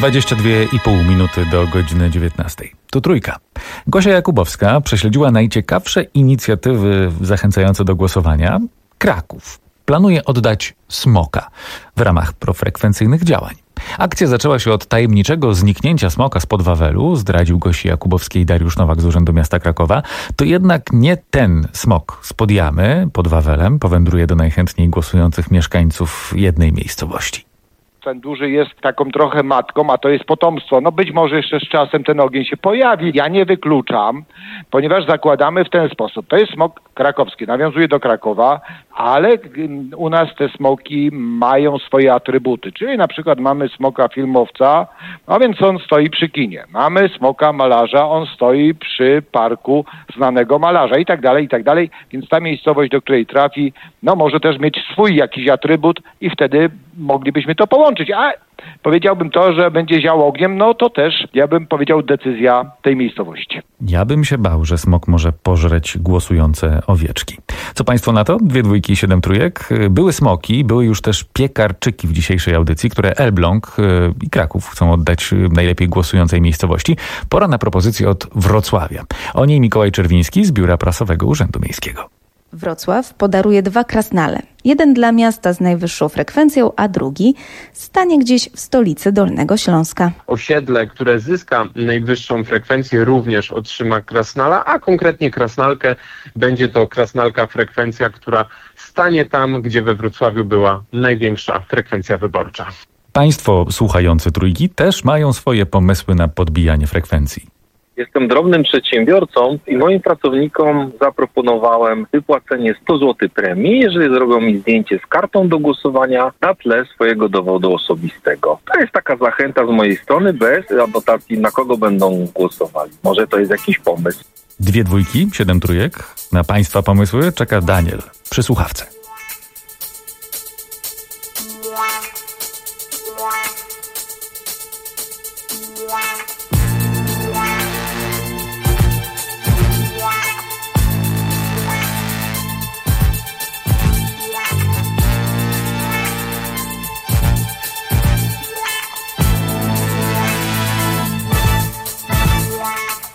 dwadzieścia dwie i pół minuty do godziny dziewiętnastej. Tu Trójka. Gosia Jakubowska prześledziła najciekawsze inicjatywy zachęcające do głosowania. Kraków planuje oddać smoka w ramach profrekwencyjnych działań. Akcja zaczęła się od tajemniczego zniknięcia smoka spod Wawelu, zdradził Gosi Jakubowskiej Dariusz Nowak z Urzędu Miasta Krakowa. To jednak nie ten smok spod jamy pod Wawelem powędruje do najchętniej głosujących mieszkańców jednej miejscowości. Ten duży jest taką trochę matką, a to jest potomstwo. No być może jeszcze z czasem ten ogień się pojawi. Ja nie wykluczam, ponieważ zakładamy w ten sposób. To jest smok krakowski, nawiązuje do Krakowa, ale u nas te smoki mają swoje atrybuty. Czyli na przykład mamy smoka filmowca, a więc on stoi przy kinie. Mamy smoka malarza, on stoi przy parku znanego malarza i tak dalej, i tak dalej. Więc ta miejscowość, do której trafi, no może też mieć swój jakiś atrybut i wtedy moglibyśmy to połączyć. A powiedziałbym to, że będzie ział ogniem, no to też, ja bym powiedział, decyzja tej miejscowości. Ja bym się bał, że smok może pożreć głosujące owieczki. Co państwo na to? Dwie dwójki i siedem trójek. Były smoki, były już też piekarczyki w dzisiejszej audycji, które Elbląg i Kraków chcą oddać najlepiej głosującej miejscowości. Pora na propozycję od Wrocławia. O niej Mikołaj Czerwiński z Biura Prasowego Urzędu Miejskiego. Wrocław podaruje dwa krasnale. Jeden dla miasta z najwyższą frekwencją, a drugi stanie gdzieś w stolicy Dolnego Śląska. Osiedle, które zyska najwyższą frekwencję, również otrzyma krasnala, a konkretnie krasnalkę będzie to krasnalka frekwencja, która stanie tam, gdzie we Wrocławiu była największa frekwencja wyborcza. Państwo słuchający Trójki też mają swoje pomysły na podbijanie frekwencji. Jestem drobnym przedsiębiorcą i moim pracownikom zaproponowałem wypłacenie sto złotych premii, jeżeli zrobią mi zdjęcie z kartą do głosowania na tle swojego dowodu osobistego. To jest taka zachęta z mojej strony, bez anotacji, na kogo będą głosowali. Może to jest jakiś pomysł. Dwie dwójki, siedem trójek. Na państwa pomysły czeka Daniel przy słuchawce.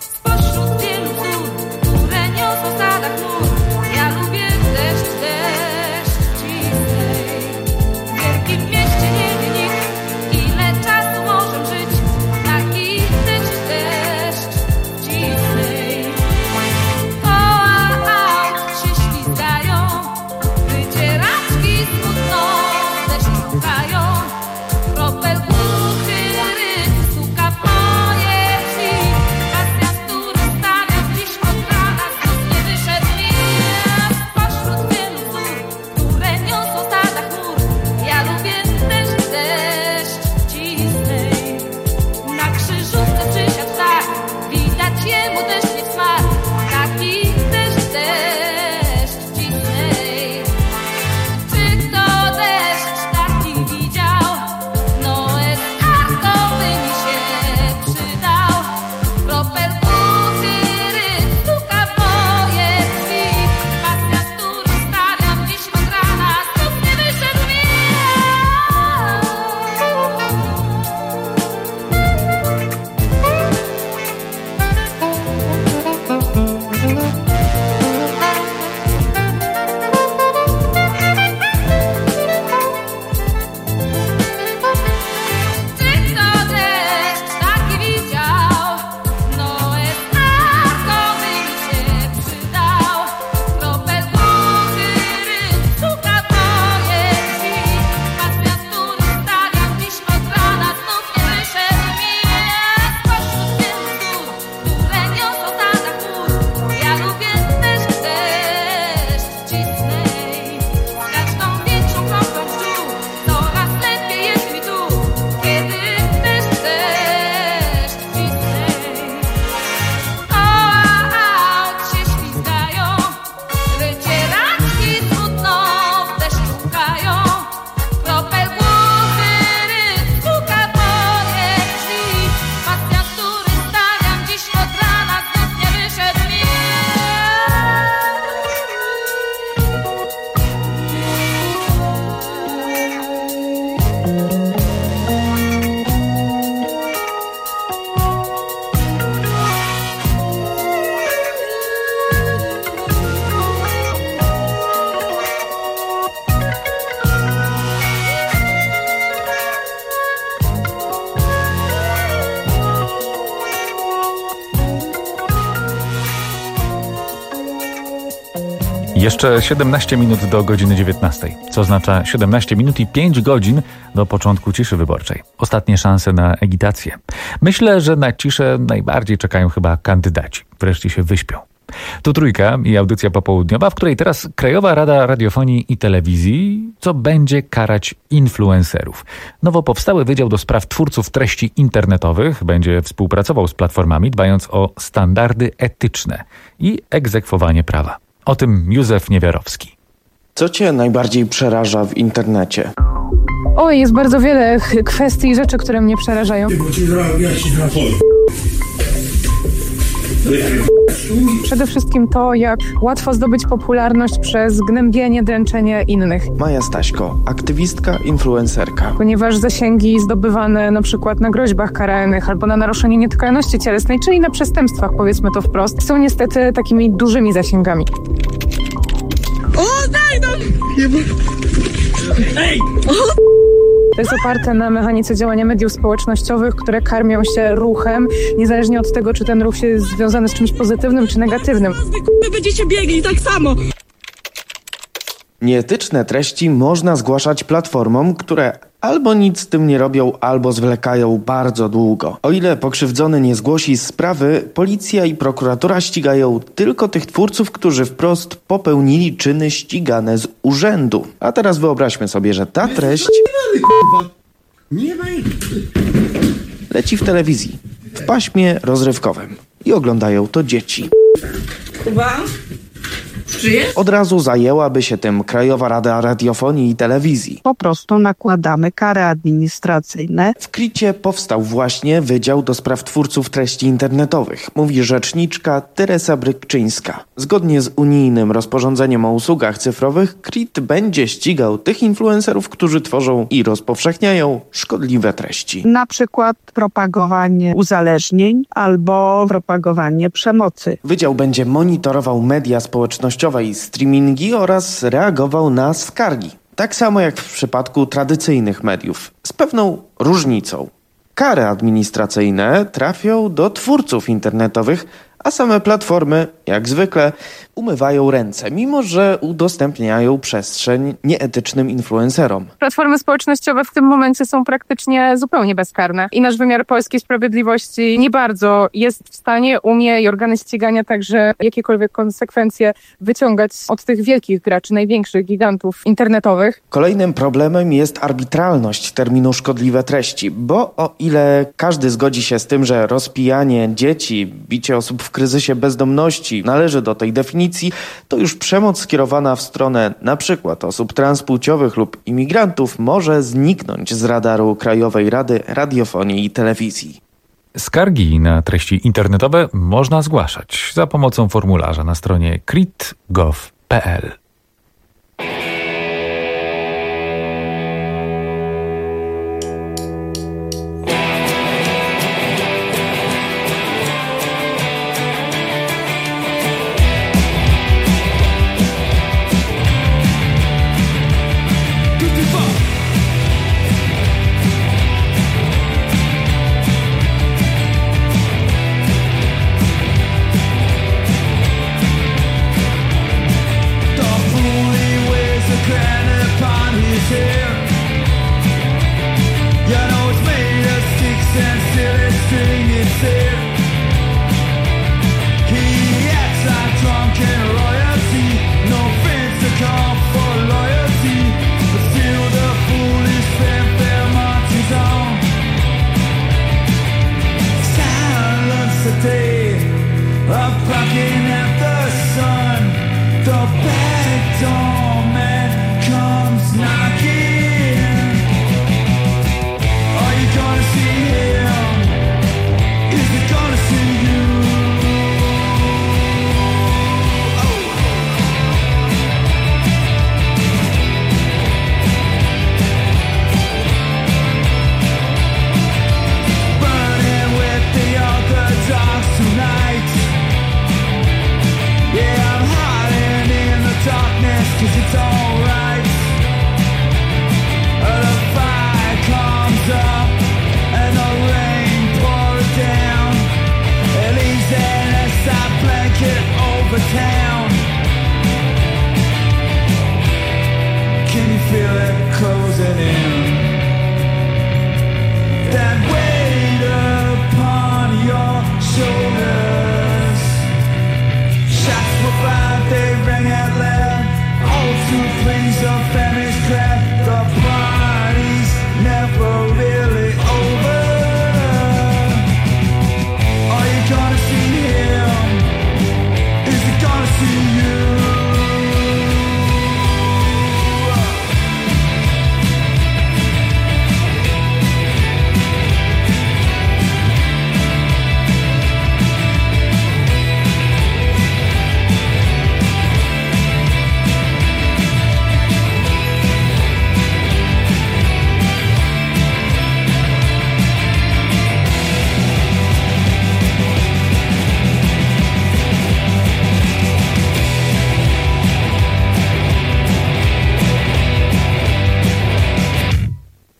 Ja lubię deszcz, deszcz. Jeszcze siedemnaście minut do godziny dziewiętnastej, co oznacza siedemnaście minut i pięć godzin do początku ciszy wyborczej. Ostatnie szanse na agitację. Myślę, że na ciszę najbardziej czekają chyba kandydaci. Wreszcie się wyśpią. Tu Trójka i audycja popołudniowa, w której teraz Krajowa Rada Radiofonii i Telewizji, co będzie karać influencerów. Nowo powstały Wydział do Spraw Twórców Treści Internetowych będzie współpracował z platformami, dbając o standardy etyczne i egzekwowanie prawa. O tym Józef Niewiarowski. Co cię najbardziej przeraża w internecie? Oj, jest bardzo wiele kwestii i rzeczy, które mnie przerażają. Przede wszystkim to, jak łatwo zdobyć popularność przez gnębienie, dręczenie innych. Maja Staśko, aktywistka, influencerka. Ponieważ zasięgi zdobywane na przykład na groźbach karalnych albo na naruszenie nietykalności cielesnej, czyli na przestępstwach, powiedzmy to wprost, są niestety takimi dużymi zasięgami. O, daj nam! Ej! To jest oparte na mechanice działania mediów społecznościowych, które karmią się ruchem, niezależnie od tego, czy ten ruch jest związany z czymś pozytywnym, czy negatywnym. Wy będziecie biegli tak samo. Nieetyczne treści można zgłaszać platformom, które albo nic z tym nie robią, albo zwlekają bardzo długo. O ile pokrzywdzony nie zgłosi sprawy, policja i prokuratura ścigają tylko tych twórców, którzy wprost popełnili czyny ścigane z urzędu. A teraz wyobraźmy sobie, że ta treść leci w telewizji, w paśmie rozrywkowym i oglądają to dzieci. Kuba? Żyjesz? Od razu zajęłaby się tym Krajowa Rada Radiofonii i Telewizji. Po prostu nakładamy kary administracyjne. W Kricie powstał właśnie Wydział do Spraw Twórców Treści Internetowych, mówi rzeczniczka Teresa Brykczyńska. Zgodnie z unijnym rozporządzeniem o usługach cyfrowych, K R I T będzie ścigał tych influencerów, którzy tworzą i rozpowszechniają szkodliwe treści. Na przykład propagowanie uzależnień albo propagowanie przemocy. Wydział będzie monitorował media społecznościowe i streamingi oraz reagował na skargi. Tak samo jak w przypadku tradycyjnych mediów, z pewną różnicą. Kary administracyjne trafią do twórców internetowych, a same platformy, jak zwykle, umywają ręce, mimo że udostępniają przestrzeń nieetycznym influencerom. Platformy społecznościowe w tym momencie są praktycznie zupełnie bezkarne i nasz wymiar polskiej sprawiedliwości nie bardzo jest w stanie, umie i organy ścigania także jakiekolwiek konsekwencje wyciągać od tych wielkich graczy, największych gigantów internetowych. Kolejnym problemem jest arbitralność terminu szkodliwe treści, bo o ile każdy zgodzi się z tym, że rozpijanie dzieci, bicie osób w kryzysie bezdomności należy do tej definicji, to już przemoc skierowana w stronę na przykład osób transpłciowych lub imigrantów może zniknąć z radaru Krajowej Rady Radiofonii i Telewizji. Skargi na treści internetowe można zgłaszać za pomocą formularza na stronie k r i t kropka gov kropka p l.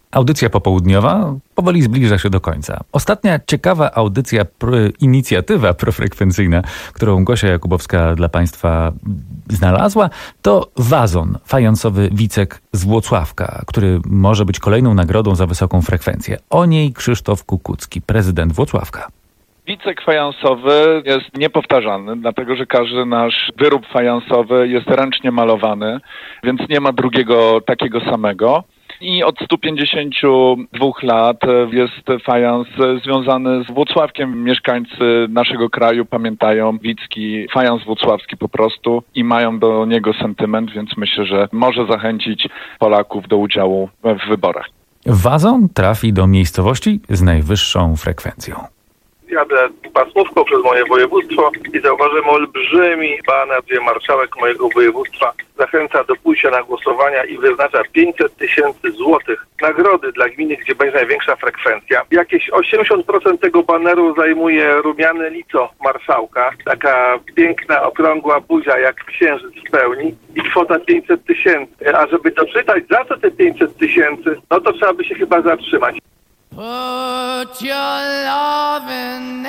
Audycja popołudniowa powoli zbliża się do końca. Ostatnia ciekawa audycja, pro, inicjatywa profrekwencyjna, którą Gosia Jakubowska dla Państwa znalazła, to wazon fajansowy Wicek z Włocławka, który może być kolejną nagrodą za wysoką frekwencję. O niej Krzysztof Kukucki, prezydent Włocławka. Wicek fajansowy jest niepowtarzalny, dlatego że każdy nasz wyrób fajansowy jest ręcznie malowany, więc nie ma drugiego takiego samego. I od stu pięćdziesięciu dwóch lat jest fajans związany z Włocławkiem. Mieszkańcy naszego kraju pamiętają Wicki, fajans włocławski po prostu i mają do niego sentyment, więc myślę, że może zachęcić Polaków do udziału w wyborach. Wazon trafi do miejscowości z najwyższą frekwencją. Jadę pasmówką przez moje województwo i zauważyłem olbrzymi baner, gdzie marszałek mojego województwa zachęca do pójścia na głosowania i wyznacza pięćset tysięcy złotych nagrody dla gminy, gdzie będzie największa frekwencja. Jakieś osiemdziesiąt procent tego baneru zajmuje rumiane lico marszałka, taka piękna, okrągła buzia jak księżyc w pełni i kwota pięćset tysięcy. A żeby doczytać za co te pięćset tysięcy, no to trzeba by się chyba zatrzymać. Put your loving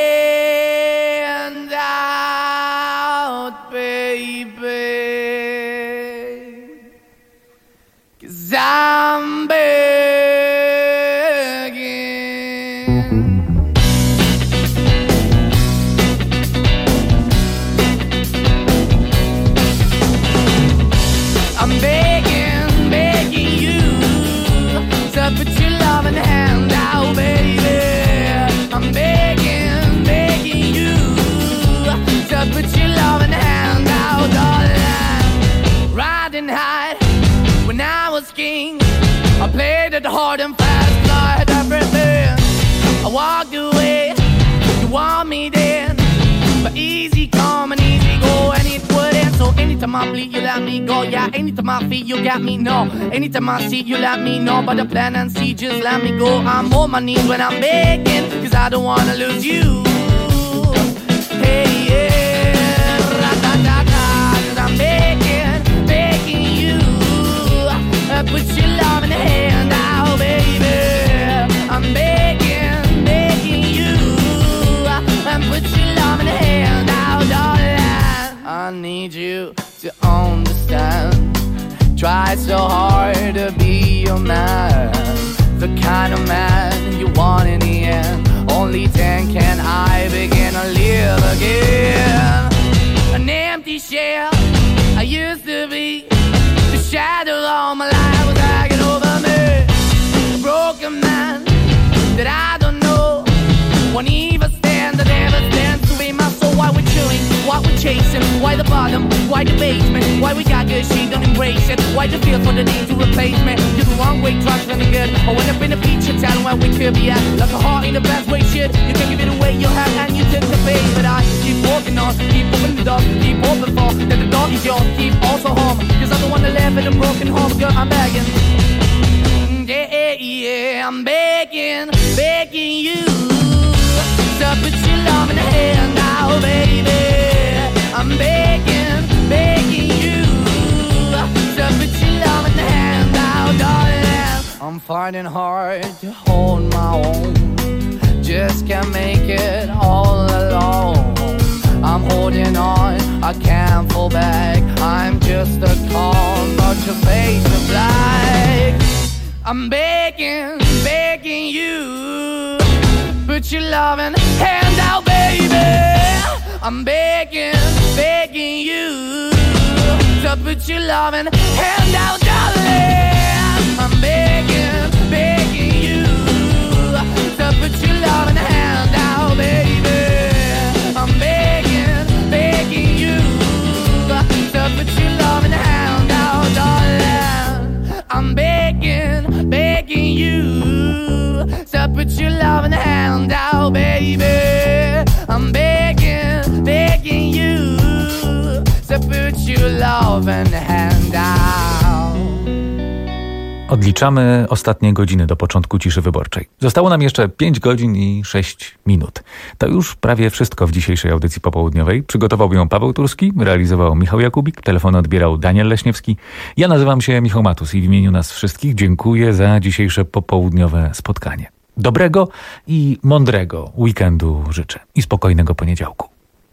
hand out, baby, 'cause I'm begging. I'm begging, begging you to put your loving hand out, baby. I'm begging, begging you to put your loving hand out, darling. Riding high when I was king, I played it hard and fast, tried everything. I walked away, you want me then, but easy come and easy go, and it wouldn't. So anytime I bleed, you let me go. Yeah, anytime I feel, you got me, no. Anytime I see, you let me know. But the plan and see, just let me go. I'm on my knees when I'm begging, 'cause I don't wanna lose you. Hey, yeah, ra-da-da-da, 'cause I'm begging, begging you. Uh, put your love in the hand out, baby. I'm begging, begging you. Uh, and put your love in the hand out, darling. I need you to understand. Try so hard to be your man, the kind of man you want in the end. Only then can I begin to live again. An empty shell I used to be, the shadow all my life was hanging over me. A broken man that I don't know, won't even stand, that never stands to be my soul. Why we're chilling, why we're chasing, why the bottom, why the basement, why we got good, she don't embrace it, why the feel for the need to replace me. You're the wrong way, trying to be good, I went up in a feature town where we could be at, like a heart in the best way, shit, you can give it away, you have, and you took the bait, but I keep walking on, keep opening the door, keep open for, that the door is yours, keep also home, 'cause I'm the one that live in a broken home, girl, I'm begging. Yeah, yeah, I'm begging, begging you to put your love in the hand now, baby. I'm begging, begging you to put your love in the hand now, darling. I'm finding hard to hold my own, just can't make it all alone. I'm holding on, I can't fall back, I'm just a call, but your face is black. I'm begging, begging you, put your loving hand out, baby. I'm begging, begging you to put your loving hand out, darling. I'm begging, begging you to put your loving hand out, baby. I'm begging, begging you to put your loving hand out, darling. I'm begging, begging you to put your loving hand out, baby. I'm begging, begging you to put your loving hand out. Odliczamy ostatnie godziny do początku ciszy wyborczej. Zostało nam jeszcze pięć godzin i sześć minut. To już prawie wszystko w dzisiejszej audycji popołudniowej. Przygotował ją Paweł Turski, realizował Michał Jakubik, telefon odbierał Daniel Leśniewski. Ja nazywam się Michał Matus i w imieniu nas wszystkich dziękuję za dzisiejsze popołudniowe spotkanie. Dobrego i mądrego weekendu życzę i spokojnego poniedziałku.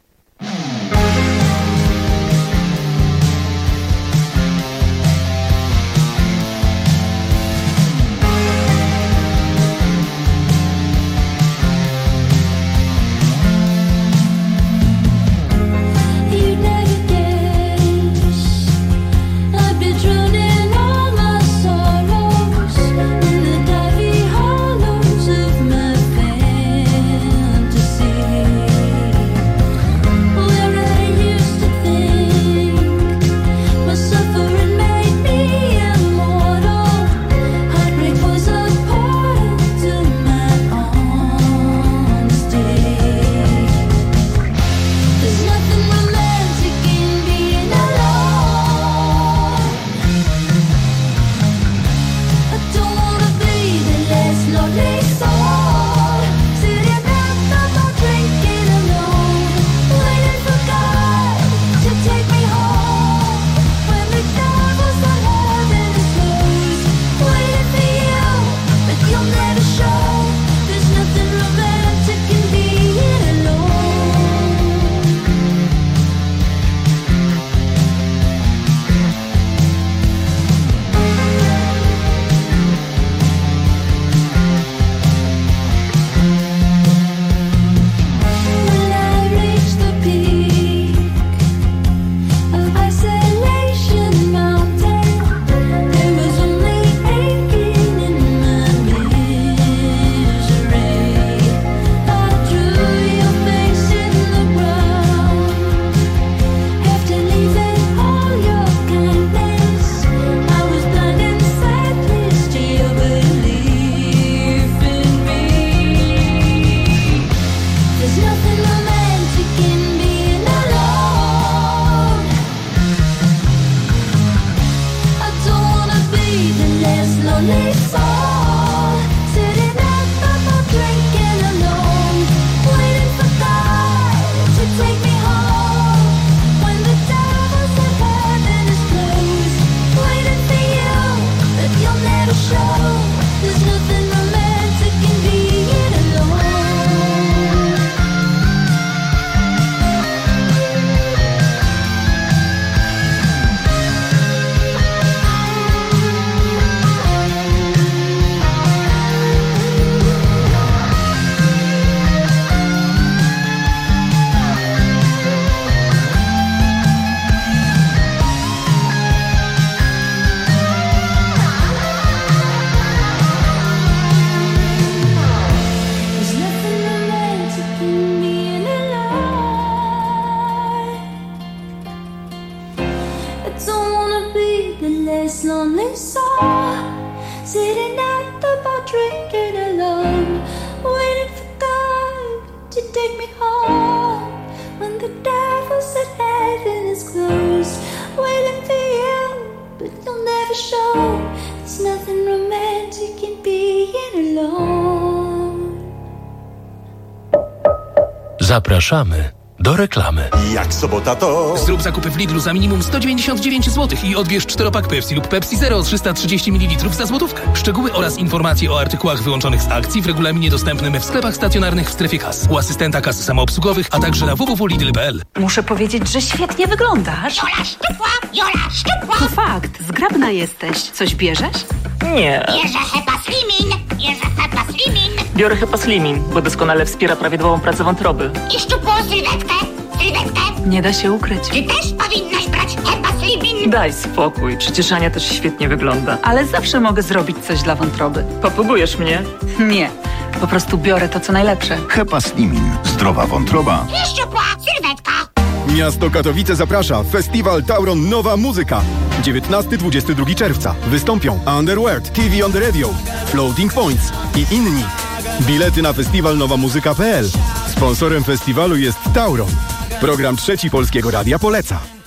Zapraszamy do reklamy. Jak sobota to... Zrób zakupy w Lidlu za minimum sto dziewięćdziesiąt dziewięć złotych i odbierz czteropak Pepsi lub Pepsi Zero trzysta trzydzieści mililitrów za złotówkę. Szczegóły oraz informacje o artykułach wyłączonych z akcji w regulaminie dostępnym w sklepach stacjonarnych w strefie kas, u asystenta kas samoobsługowych, a także na w w w kropka lidl kropka p l. Muszę powiedzieć, że świetnie wyglądasz. Jola szczupła, Jola szczupła. To fakt, zgrabna jesteś. Coś bierzesz? Nie. Bierze Hepa Slimin, bierze Hepa Slimin. Biorę Hepa Slimin, bo doskonale wspiera prawidłową pracę wątroby. I szczupłą sylwetkę, sylwetkę. Nie da się ukryć. Ty też powinnaś brać Hepa Slimin. Daj spokój, przecież Ania też świetnie wygląda. Ale zawsze mogę zrobić coś dla wątroby. Popugujesz mnie? Nie, po prostu biorę to, co najlepsze. Hepa Slimin. Zdrowa wątroba. I szczupła sylwetka. Miasto Katowice zaprasza. Festiwal Tauron Nowa Muzyka. dziewiętnastego do dwudziestego drugiego czerwca. Wystąpią Underworld, T V on the Radio, Floating Points i inni. Bilety na festiwal nowa muzyka kropka p l. Sponsorem festiwalu jest Tauron. Program Trzeci Polskiego Radia poleca.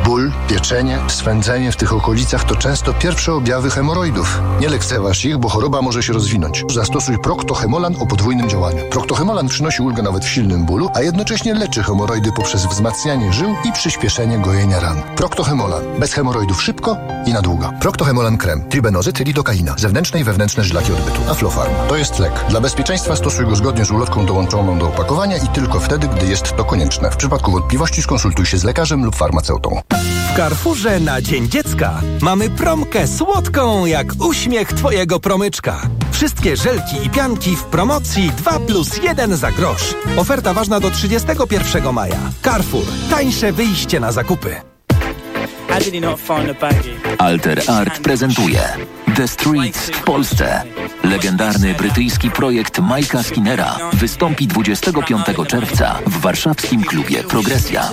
Ból, pieczenie, swędzenie w tych okolicach to często pierwsze objawy hemoroidów. Nie lekceważ ich, bo choroba może się rozwinąć. Zastosuj Procto-Hemolan o podwójnym działaniu. Procto-Hemolan przynosi ulgę nawet w silnym bólu, a jednocześnie leczy hemoroidy poprzez wzmacnianie żył i przyspieszenie gojenia ran. Procto-Hemolan. Bez hemoroidów szybko i na długo. Procto-Hemolan krem. Tribenozyt, lidokaina. Zewnętrzne i wewnętrzne żylaki odbytu. Aflofarm. To jest lek. Dla bezpieczeństwa stosuj go zgodnie z ulotką dołączoną do opakowania i tylko wtedy, gdy jest to konieczne. W przypadku wątpliwości skonsultuj się z lekarzem lub farmaceutą. W Carrefourze na Dzień Dziecka mamy promkę słodką jak uśmiech twojego promyczka. Wszystkie żelki i pianki w promocji dwa plus jeden za grosz. Oferta ważna do trzydziestego pierwszego maja. Carrefour. Tańsze wyjście na zakupy. Alter Art prezentuje The Streets w Polsce. Legendarny brytyjski projekt Mike'a Skinnera wystąpi dwudziestego piątego czerwca w warszawskim klubie Progresja.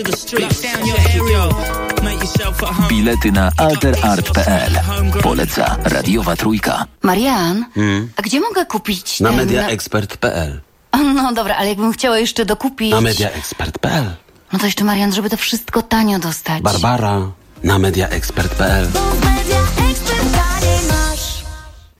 Bilety na alter art kropka p l. Poleca Radiowa Trójka. Marian, Hmm? a gdzie mogę kupić Na ten... mediaexpert kropka p l. No dobra, ale jakbym chciała jeszcze dokupić... Na mediaexpert kropka p l. No to jeszcze, Marian, żeby to wszystko tanio dostać. Barbara, na mediaexpert kropka p l.